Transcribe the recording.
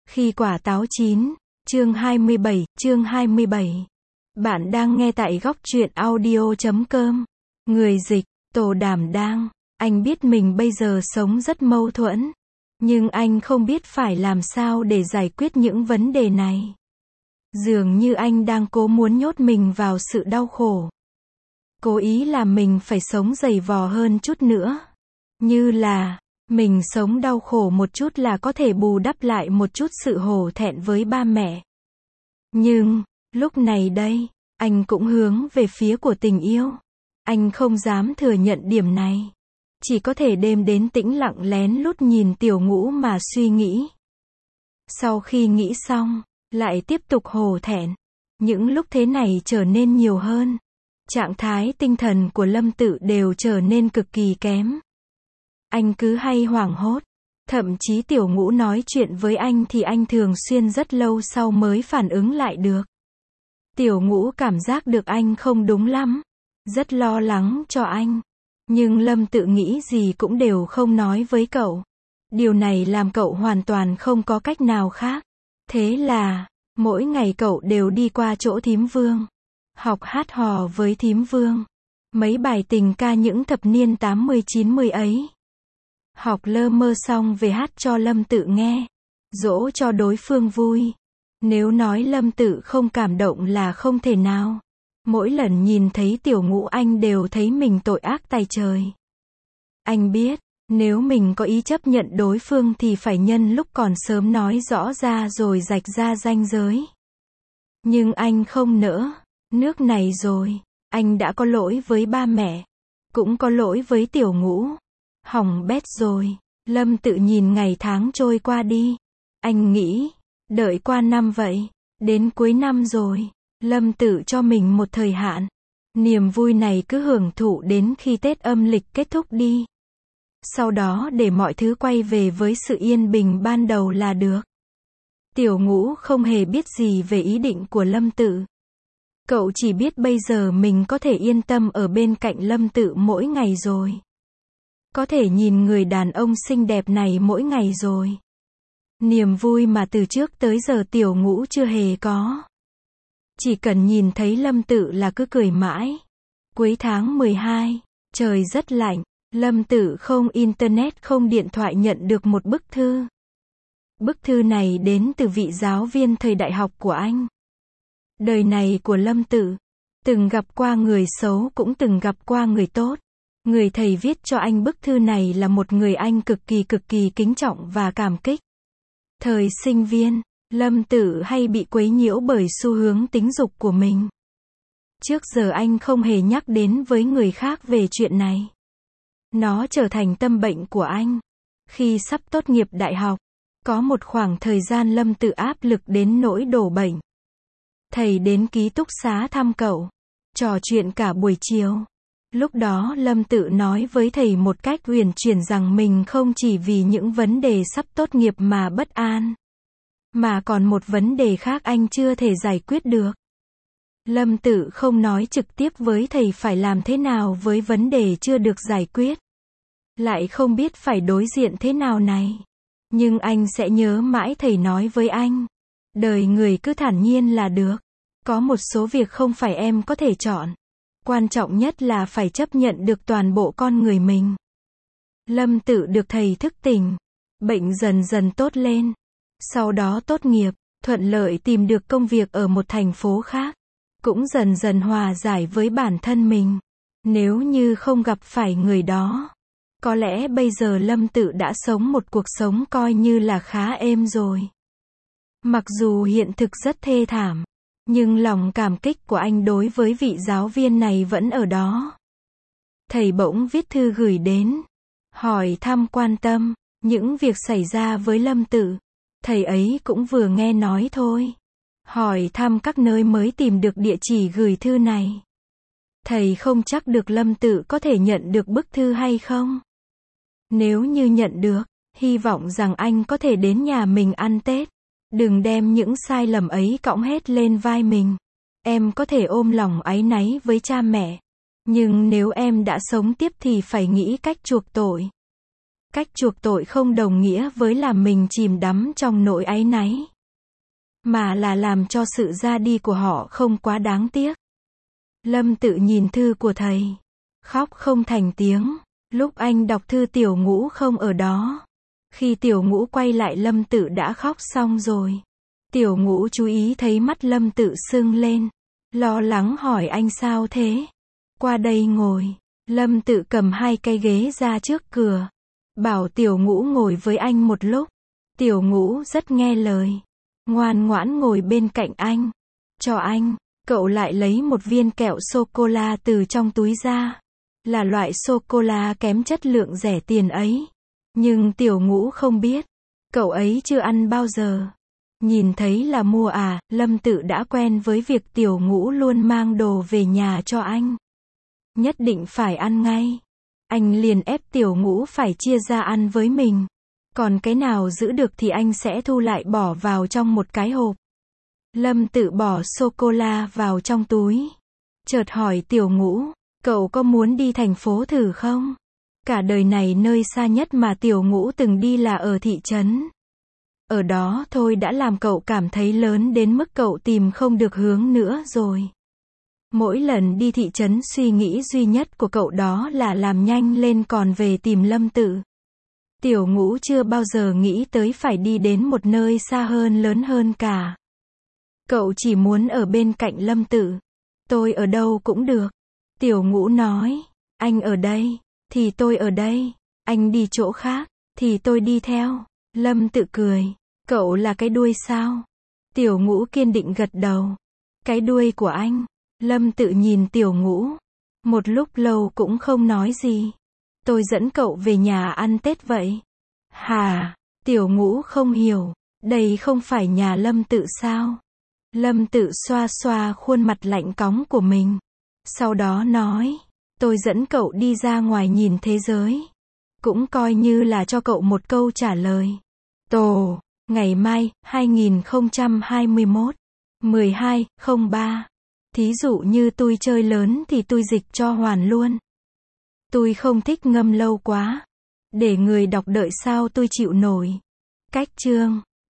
Khi quả táo chín, chương 27. Bạn đang nghe tại góc truyện audio.com. Người dịch, Tô Đảm Đang. Anh biết mình bây giờ sống rất mâu thuẫn. Nhưng anh không biết phải làm sao để giải quyết những vấn đề này. Dường như anh đang cố muốn nhốt mình vào sự đau khổ. Cố ý làm mình phải sống dày vò hơn chút nữa. Như là, mình sống đau khổ một chút là có thể bù đắp lại một chút sự hổ thẹn với ba mẹ. Nhưng, lúc này đây, anh cũng hướng về phía của tình yêu. Anh không dám thừa nhận điểm này. Chỉ có thể đêm đến tĩnh lặng lén lút nhìn Tiểu Ngũ mà suy nghĩ. Sau khi nghĩ xong, lại tiếp tục hổ thẹn. Những lúc thế này trở nên nhiều hơn. Trạng thái tinh thần của Lâm Tự đều trở nên cực kỳ kém. Anh cứ hay hoảng hốt. Thậm chí Tiểu Ngũ nói chuyện với anh thì anh thường xuyên rất lâu sau mới phản ứng lại được. Tiểu Ngũ cảm giác được anh không đúng lắm. Rất lo lắng cho anh. Nhưng Lâm Tự nghĩ gì cũng đều không nói với cậu. Điều này làm cậu hoàn toàn không có cách nào khác. Thế là, mỗi ngày cậu đều đi qua chỗ Thím Vương. Học hát hò với Thím Vương. Mấy bài tình ca những thập niên 80-90 ấy. Học lơ mơ xong về hát cho Lâm Tự nghe. Dỗ cho đối phương vui. Nếu nói Lâm Tự không cảm động là không thể nào. Mỗi lần nhìn thấy Tiểu Ngũ anh đều thấy mình tội ác tày trời. Anh biết, nếu mình có ý chấp nhận đối phương thì phải nhân lúc còn sớm nói rõ ra rồi rạch ra ranh giới. Nhưng anh không nỡ. Nước này rồi, anh đã có lỗi với ba mẹ. Cũng có lỗi với Tiểu Ngũ. Hỏng bét rồi. Lâm Tự nhìn ngày tháng trôi qua đi. Anh nghĩ, đợi qua năm vậy. Đến cuối năm rồi. Lâm Tự cho mình một thời hạn. Niềm vui này cứ hưởng thụ đến khi Tết âm lịch kết thúc đi. Sau đó để mọi thứ quay về với sự yên bình ban đầu là được. Tiểu Ngũ không hề biết gì về ý định của Lâm Tự. Cậu chỉ biết bây giờ mình có thể yên tâm ở bên cạnh Lâm Tự mỗi ngày rồi. Có thể nhìn người đàn ông xinh đẹp này mỗi ngày rồi. Niềm vui mà từ trước tới giờ Tiểu Ngũ chưa hề có. Chỉ cần nhìn thấy Lâm Tự là cứ cười mãi. Cuối tháng 12, trời rất lạnh. Lâm Tự không internet không điện thoại nhận được một bức thư. Bức thư này đến từ vị giáo viên thời đại học của anh. Đời này của Lâm Tự, từng gặp qua người xấu cũng từng gặp qua người tốt. Người thầy viết cho anh bức thư này là một người anh cực kỳ kính trọng và cảm kích. Thời sinh viên, Lâm Tự hay bị quấy nhiễu bởi xu hướng tính dục của mình. Trước giờ anh không hề nhắc đến với người khác về chuyện này. Nó trở thành tâm bệnh của anh. Khi sắp tốt nghiệp đại học, có một khoảng thời gian Lâm Tự áp lực đến nỗi đổ bệnh. Thầy đến ký túc xá thăm cậu, trò chuyện cả buổi chiều. Lúc đó Lâm Tự nói với thầy một cách uyển chuyển rằng mình không chỉ vì những vấn đề sắp tốt nghiệp mà bất an, mà còn một vấn đề khác anh chưa thể giải quyết được. Lâm Tự không nói trực tiếp với thầy phải làm thế nào với vấn đề chưa được giải quyết. Lại không biết phải đối diện thế nào này. Nhưng anh sẽ nhớ mãi thầy nói với anh. Đời người cứ thản nhiên là được. Có một số việc không phải em có thể chọn. Quan trọng nhất là phải chấp nhận được toàn bộ con người mình. Lâm Tự được thầy thức tỉnh. Bệnh dần dần tốt lên. Sau đó tốt nghiệp, thuận lợi tìm được công việc ở một thành phố khác. Cũng dần dần hòa giải với bản thân mình. Nếu như không gặp phải người đó, có lẽ bây giờ Lâm Tự đã sống một cuộc sống coi như là khá êm rồi. Mặc dù hiện thực rất thê thảm, nhưng lòng cảm kích của anh đối với vị giáo viên này vẫn ở đó. Thầy bỗng viết thư gửi đến, hỏi thăm quan tâm, những việc xảy ra với Lâm Tự. Thầy ấy cũng vừa nghe nói thôi. Hỏi thăm các nơi mới tìm được địa chỉ gửi thư này. Thầy không chắc được Lâm Tự có thể nhận được bức thư hay không. Nếu như nhận được, hy vọng rằng anh có thể đến nhà mình ăn Tết. Đừng đem những sai lầm ấy cõng hết lên vai mình. Em có thể ôm lòng áy náy với cha mẹ. Nhưng nếu em đã sống tiếp thì phải nghĩ cách chuộc tội. Cách chuộc tội không đồng nghĩa với làm mình chìm đắm trong nỗi áy náy, mà là làm cho sự ra đi của họ không quá đáng tiếc. Lâm Tự nhìn thư của thầy, khóc không thành tiếng. Lúc anh đọc thư Tiểu Ngũ không ở đó. Khi Tiểu Ngũ quay lại Lâm Tự đã khóc xong rồi. Tiểu Ngũ chú ý thấy mắt Lâm Tự sưng lên, lo lắng hỏi anh sao thế? Qua đây ngồi. Lâm Tự cầm 2 cái ghế ra trước cửa, bảo Tiểu Ngũ ngồi với anh một lúc. Tiểu Ngũ rất nghe lời, ngoan ngoãn ngồi bên cạnh anh. Cho anh, cậu lại lấy một viên kẹo sô-cô-la từ trong túi ra. Là loại sô-cô-la kém chất lượng rẻ tiền ấy. Nhưng Tiểu Ngũ không biết, cậu ấy chưa ăn bao giờ. Nhìn thấy là mua à, Lâm Tự đã quen với việc Tiểu Ngũ luôn mang đồ về nhà cho anh. Nhất định phải ăn ngay. Anh liền ép Tiểu Ngũ phải chia ra ăn với mình. Còn cái nào giữ được thì anh sẽ thu lại bỏ vào trong một cái hộp. Lâm Tự bỏ sô-cô-la vào trong túi. Chợt hỏi Tiểu Ngũ, cậu có muốn đi thành phố thử không? Cả đời này nơi xa nhất mà Tiểu Ngũ từng đi là ở thị trấn. Ở đó thôi đã làm cậu cảm thấy lớn đến mức cậu tìm không được hướng nữa rồi. Mỗi lần đi thị trấn suy nghĩ duy nhất của cậu đó là làm nhanh lên còn về tìm Lâm Tự. Tiểu Ngũ chưa bao giờ nghĩ tới phải đi đến một nơi xa hơn lớn hơn cả. Cậu chỉ muốn ở bên cạnh Lâm Tự. Tôi ở đâu cũng được. Tiểu Ngũ nói, anh ở đây, thì tôi ở đây. Anh đi chỗ khác, thì tôi đi theo. Lâm Tự cười, cậu là cái đuôi sao? Tiểu Ngũ kiên định gật đầu. Cái đuôi của anh. Lâm Tự nhìn Tiểu Ngũ. Một lúc lâu cũng không nói gì. Tôi dẫn cậu về nhà ăn Tết vậy. Hả? Tiểu Ngũ không hiểu. Đây không phải nhà Lâm Tự sao? Lâm Tự xoa xoa khuôn mặt lạnh cóng của mình. Sau đó nói, tôi dẫn cậu đi ra ngoài nhìn thế giới. Cũng coi như là cho cậu một câu trả lời. Tổ, ngày mai, 2021, 12/03. Thí dụ như tôi chơi lớn thì tôi dịch cho hoàn luôn. Tôi không thích ngâm lâu quá. Để người đọc đợi sao tôi chịu nổi. Cách chương